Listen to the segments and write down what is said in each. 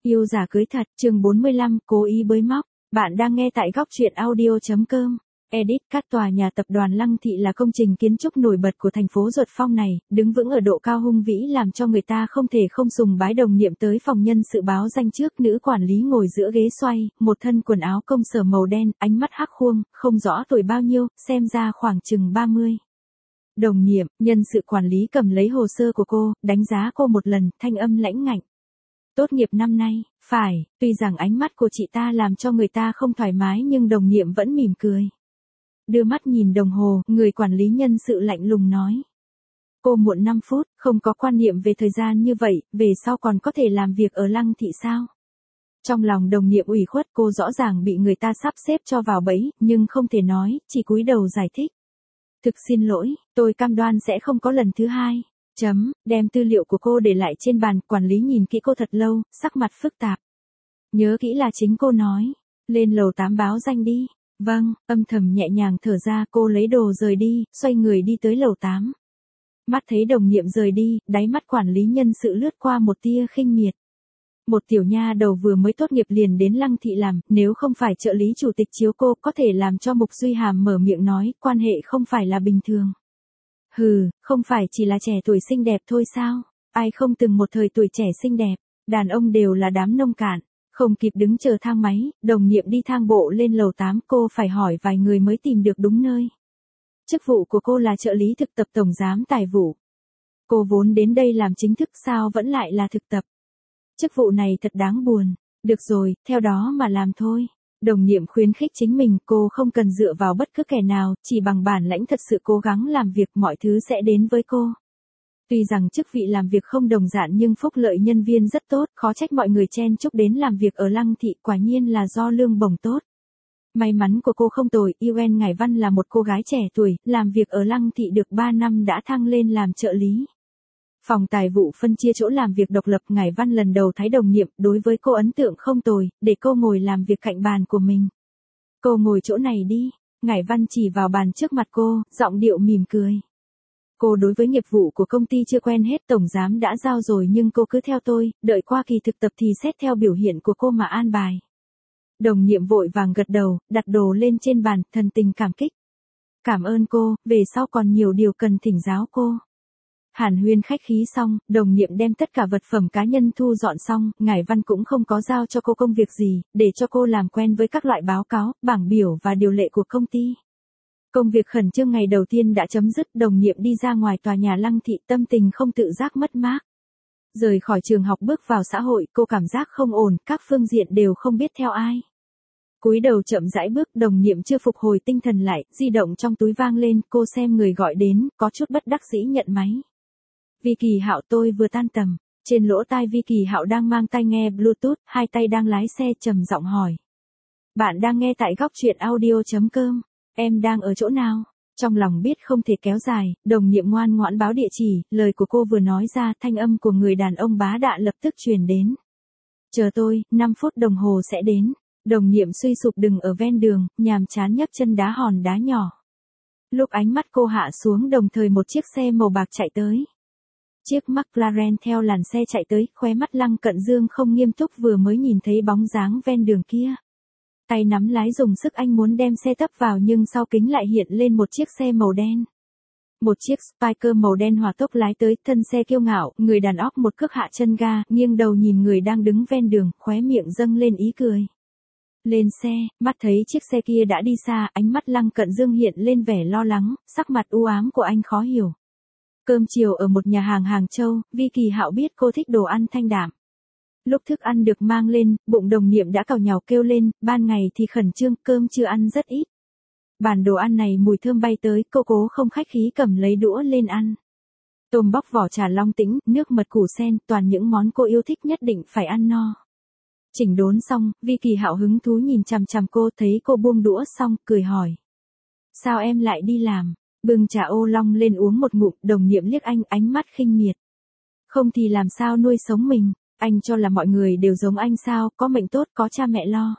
Yêu giả cưới thật, chương 45, cố ý bới móc. Bạn đang nghe tại góc truyện audio.com. Edit. Các tòa nhà tập đoàn Lăng Thị là công trình kiến trúc nổi bật của thành phố Duật Phong này, đứng vững ở độ cao hùng vĩ làm cho người ta không thể không sùng bái. Đồng Niệm tới phòng nhân sự báo danh trước, nữ quản lý ngồi giữa ghế xoay, một thân quần áo công sở màu đen, ánh mắt hắc khuông, không rõ tuổi bao nhiêu, xem ra khoảng chừng 30. Đồng Niệm, nhân sự quản lý cầm lấy hồ sơ của cô, đánh giá cô một lần, thanh âm lãnh ngạnh. Tốt nghiệp năm nay, phải, tuy rằng ánh mắt của chị ta làm cho người ta không thoải mái nhưng Đồng Niệm vẫn mỉm cười. Đưa mắt nhìn đồng hồ, người quản lý nhân sự lạnh lùng nói. Cô muộn 5 phút, không có quan niệm về thời gian như vậy, về sau còn có thể làm việc ở Lăng Thị sao? Trong lòng Đồng Niệm ủy khuất, cô rõ ràng bị người ta sắp xếp cho vào bẫy, nhưng không thể nói, chỉ cúi đầu giải thích. Thực xin lỗi, tôi cam đoan sẽ không có lần thứ hai. Đem tư liệu của cô để lại trên bàn, quản lý nhìn kỹ cô thật lâu, sắc mặt phức tạp. Nhớ kỹ là chính cô nói. Lên lầu 8 báo danh đi. Vâng, âm thầm nhẹ nhàng thở ra, cô lấy đồ rời đi, xoay người đi tới lầu 8. Mắt thấy Đồng Niệm rời đi, đáy mắt quản lý nhân sự lướt qua một tia khinh miệt. Một tiểu nha đầu vừa mới tốt nghiệp liền đến Lăng Thị làm, nếu không phải trợ lý chủ tịch chiếu cô, có thể làm cho Mục Duy Hàm mở miệng nói, quan hệ không phải là bình thường. Hừ, không phải chỉ là trẻ tuổi xinh đẹp thôi sao? Ai không từng một thời tuổi trẻ xinh đẹp, đàn ông đều là đám nông cạn. Không kịp đứng chờ thang máy, Đồng Niệm đi thang bộ lên lầu 8, cô phải hỏi vài người mới tìm được đúng nơi. Chức vụ của cô là trợ lý thực tập tổng giám tài vụ. Cô vốn đến đây làm chính thức sao vẫn lại là thực tập. Chức vụ này thật đáng buồn. Được rồi, theo đó mà làm thôi. Đồng Niệm khuyến khích chính mình, cô không cần dựa vào bất cứ kẻ nào, chỉ bằng bản lãnh thật sự cố gắng làm việc mọi thứ sẽ đến với cô. Tuy rằng chức vị làm việc không đồng dạng nhưng phúc lợi nhân viên rất tốt, khó trách mọi người chen chúc đến làm việc ở Lăng Thị, quả nhiên là do lương bổng tốt. May mắn của cô không tồi, Yuen Ngải Văn là một cô gái trẻ tuổi, làm việc ở Lăng Thị được 3 năm đã thăng lên làm trợ lý. Phòng tài vụ phân chia chỗ làm việc độc lập, Ngải Văn lần đầu thấy Đồng Niệm, đối với cô ấn tượng không tồi, để cô ngồi làm việc cạnh bàn của mình. Cô ngồi chỗ này đi, Ngải Văn chỉ vào bàn trước mặt cô, giọng điệu mỉm cười. Cô đối với nghiệp vụ của công ty chưa quen hết, tổng giám đã giao rồi nhưng cô cứ theo tôi, đợi qua kỳ thực tập thì xét theo biểu hiện của cô mà an bài. Đồng Niệm vội vàng gật đầu, đặt đồ lên trên bàn, thần tình cảm kích. Cảm ơn cô, về sau còn nhiều điều cần thỉnh giáo cô. Hàn huyên khách khí xong, Đồng Niệm đem tất cả vật phẩm cá nhân thu dọn xong, Ngải Văn cũng không có giao cho cô công việc gì, để cho cô làm quen với các loại báo cáo, bảng biểu và điều lệ của công ty. Công việc khẩn trương ngày đầu tiên đã chấm dứt, Đồng Niệm đi ra ngoài tòa nhà Lăng Thị, tâm tình không tự giác mất mát. Rời khỏi trường học bước vào xã hội, cô cảm giác không ổn, các phương diện đều không biết theo ai. Cúi đầu chậm rãi bước, Đồng Niệm chưa phục hồi tinh thần lại, di động trong túi vang lên, cô xem người gọi đến, có chút bất đắc dĩ nhận máy. Vi Kỳ Hạo, tôi vừa tan tầm. Trên lỗ tai Vi Kỳ Hạo đang mang tai nghe Bluetooth, hai tay đang lái xe, trầm giọng hỏi. Bạn đang nghe tại góc truyện audio.com. Em đang ở chỗ nào? Trong lòng biết không thể kéo dài, Đồng Niệm ngoan ngoãn báo địa chỉ, lời của cô vừa nói ra, thanh âm của người đàn ông bá đạo lập tức truyền đến. Chờ tôi, 5 phút đồng hồ sẽ đến. Đồng Niệm suy sụp đứng ở ven đường, nhàm chán nhấc chân đá hòn đá nhỏ. Lúc ánh mắt cô hạ xuống, đồng thời một chiếc xe màu bạc chạy tới. Chiếc McLaren theo làn xe chạy tới, khóe mắt Lăng Cận Dương không nghiêm túc vừa mới nhìn thấy bóng dáng ven đường kia. Tay nắm lái dùng sức, anh muốn đem xe tấp vào nhưng sau kính lại hiện lên một chiếc xe màu đen. Một chiếc Spyker màu đen hỏa tốc lái tới, thân xe kiêu ngạo, người đàn óc một cước hạ chân ga, nghiêng đầu nhìn người đang đứng ven đường, khóe miệng dâng lên ý cười. Lên xe, mắt thấy chiếc xe kia đã đi xa, ánh mắt Lăng Cận Dương hiện lên vẻ lo lắng, sắc mặt u ám của anh khó hiểu. Cơm chiều ở một nhà hàng Hàng Châu, Vi Kỳ Hạo biết cô thích đồ ăn thanh đạm. Lúc thức ăn được mang lên, bụng Đồng Niệm đã cào nhào kêu lên, ban ngày thì khẩn trương, cơm chưa ăn rất ít. Bàn đồ ăn này mùi thơm bay tới, cô cố không khách khí cầm lấy đũa lên ăn. Tôm bóc vỏ trà long tĩnh, nước mật củ sen, toàn những món cô yêu thích, nhất định phải ăn no. Chỉnh đốn xong, Vi Kỳ Hạo hứng thú nhìn chằm chằm cô, thấy cô buông đũa xong, cười hỏi. Sao em lại đi làm? Bưng trà ô long lên uống một ngụm, Đồng Niệm liếc anh, ánh mắt khinh miệt. Không thì làm sao nuôi sống mình, anh cho là mọi người đều giống anh sao, có mệnh tốt, có cha mẹ lo.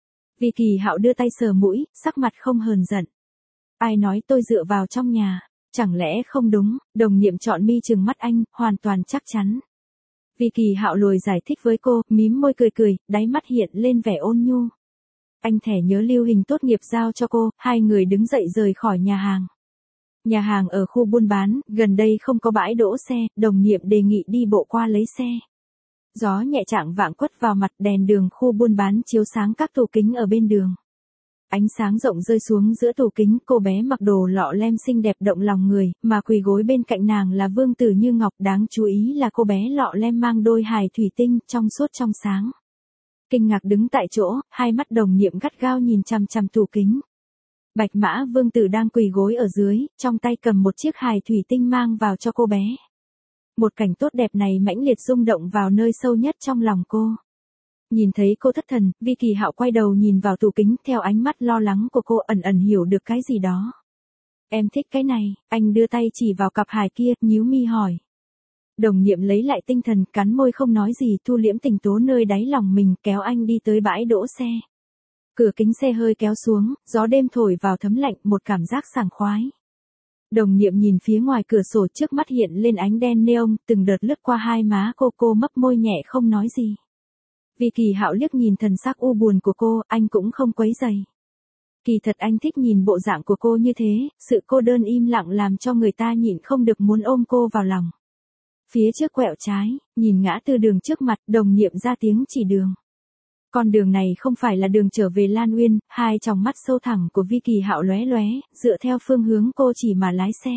Vi Kỳ Hạo đưa tay sờ mũi, sắc mặt không hờn giận. Ai nói tôi dựa vào trong nhà, chẳng lẽ không đúng? Đồng Niệm trọn mi trừng mắt anh, hoàn toàn chắc chắn. Vi Kỳ Hạo lùi giải thích với cô, mím môi cười cười, đáy mắt hiện lên vẻ ôn nhu. Anh thẻ nhớ lưu hình tốt nghiệp giao cho cô, hai người đứng dậy rời khỏi nhà hàng. Nhà hàng ở khu buôn bán, gần đây không có bãi đỗ xe, đồng nghiệp đề nghị đi bộ qua lấy xe. Gió nhẹ chạng vạng quất vào mặt, đèn đường khu buôn bán chiếu sáng các tủ kính ở bên đường. Ánh sáng rộng rơi xuống giữa tủ kính, cô bé mặc đồ lọ lem xinh đẹp động lòng người, mà quỳ gối bên cạnh nàng là vương tử như ngọc, đáng chú ý là cô bé lọ lem mang đôi hài thủy tinh, trong suốt trong sáng. Kinh ngạc đứng tại chỗ, hai mắt đồng niệm gắt gao nhìn chằm chằm tủ kính. Bạch mã vương tử đang quỳ gối ở dưới, trong tay cầm một chiếc hài thủy tinh mang vào cho cô bé. Một cảnh tốt đẹp này mãnh liệt rung động vào nơi sâu nhất trong lòng cô. Nhìn thấy cô thất thần, Vi Kỳ Hạo quay đầu nhìn vào tủ kính, theo ánh mắt lo lắng của cô ẩn ẩn hiểu được cái gì đó. Em thích cái này, anh đưa tay chỉ vào cặp hài kia, nhíu mi hỏi. Đồng niệm lấy lại tinh thần, cắn môi không nói gì, thu liễm tình tố nơi đáy lòng mình, kéo anh đi tới bãi đỗ xe. Cửa kính xe hơi kéo xuống, gió đêm thổi vào thấm lạnh, một cảm giác sảng khoái. Đồng niệm nhìn phía ngoài cửa sổ, trước mắt hiện lên ánh đen neon, từng đợt lướt qua hai má cô mấp môi nhẹ không nói gì. Vi Kỳ Hạo liếc nhìn thần sắc u buồn của cô, anh cũng không quấy rầy. Kỳ thật anh thích nhìn bộ dạng của cô như thế, sự cô đơn im lặng làm cho người ta nhịn không được muốn ôm cô vào lòng. Phía trước quẹo trái, nhìn ngã tư đường trước mặt, đồng niệm ra tiếng chỉ đường. Con đường này không phải là đường trở về Lan Uyên, hai tròng mắt sâu thẳm của Vi Kỳ Hạo lóe lóe, dựa theo phương hướng cô chỉ mà lái xe.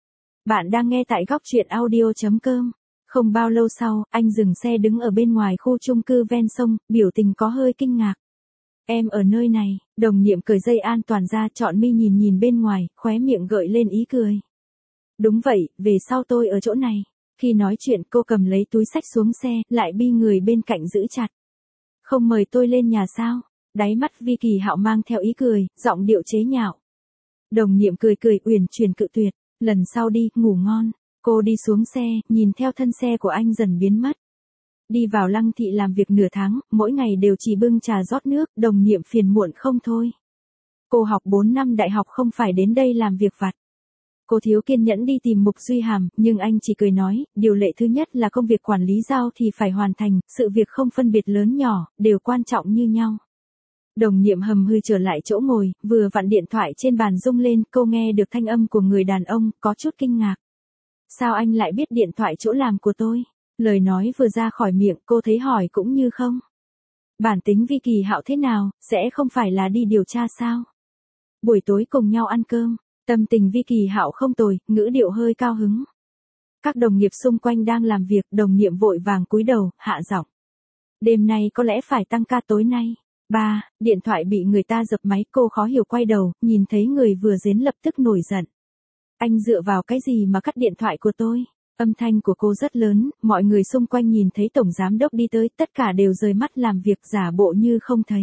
Bạn đang nghe tại góc truyện audio.com. Không bao lâu sau, anh dừng xe đứng ở bên ngoài khu chung cư ven sông, biểu tình có hơi kinh ngạc. Em ở nơi này, đồng niệm cởi dây an toàn ra, trọn mi nhìn bên ngoài, khóe miệng gợi lên ý cười. Đúng vậy, về sau tôi ở chỗ này. Khi nói chuyện cô cầm lấy túi xách xuống xe, lại bi người bên cạnh giữ chặt. Không mời tôi lên nhà sao? Đáy mắt Vi Kỳ Hạo mang theo ý cười, giọng điệu chế nhạo. Đồng niệm cười uyển chuyển cự tuyệt, lần sau đi, ngủ ngon. Cô đi xuống xe, nhìn theo thân xe của anh dần biến mất. Đi vào Lăng Thị làm việc nửa tháng, mỗi ngày đều chỉ bưng trà rót nước, đồng niệm phiền muộn không thôi. Cô học 4 năm đại học không phải đến đây làm việc vặt. Cô thiếu kiên nhẫn đi tìm Mục Duy Hàm, nhưng anh chỉ cười nói, điều lệ thứ nhất là công việc quản lý giao thì phải hoàn thành, sự việc không phân biệt lớn nhỏ, đều quan trọng như nhau. Đồng niệm hầm hừ trở lại chỗ ngồi, vừa vặn điện thoại trên bàn rung lên, cô nghe được thanh âm của người đàn ông, có chút kinh ngạc. Sao anh lại biết điện thoại chỗ làm của tôi? Lời nói vừa ra khỏi miệng, cô thấy hỏi cũng như không. Bản tính Vi Kỳ Hạo thế nào, sẽ không phải là đi điều tra sao? Buổi tối cùng nhau ăn cơm, tâm tình Vi Kỳ Hạo không tồi, ngữ điệu hơi cao hứng. Các đồng nghiệp xung quanh đang làm việc, đồng niệm vội vàng cúi đầu, hạ giọng. Đêm nay có lẽ phải tăng ca tối nay. Điện thoại bị người ta dập máy, cô khó hiểu quay đầu, nhìn thấy người vừa đến lập tức nổi giận. Anh dựa vào cái gì mà cắt điện thoại của tôi? Âm thanh của cô rất lớn, mọi người xung quanh nhìn thấy tổng giám đốc đi tới, tất cả đều rời mắt làm việc giả bộ như không thấy.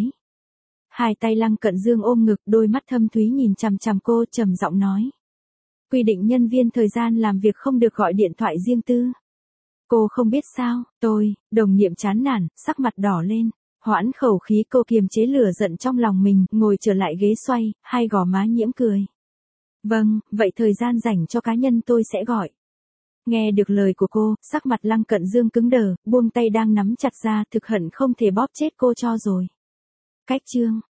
Hai tay Lăng Cận Dương ôm ngực, đôi mắt thâm thúy nhìn chằm chằm cô, trầm giọng nói. Quy định nhân viên thời gian làm việc không được gọi điện thoại riêng tư. Cô không biết sao, đồng niệm chán nản, sắc mặt đỏ lên. Hoãn khẩu khí, cô kiềm chế lửa giận trong lòng mình, ngồi trở lại ghế xoay, hai gò má nhiễm cười. Vâng, vậy thời gian rảnh cho cá nhân tôi sẽ gọi. Nghe được lời của cô, sắc mặt Lăng Cận Dương cứng đờ, buông tay đang nắm chặt ra, thực hận không thể bóp chết cô cho rồi. Cách chương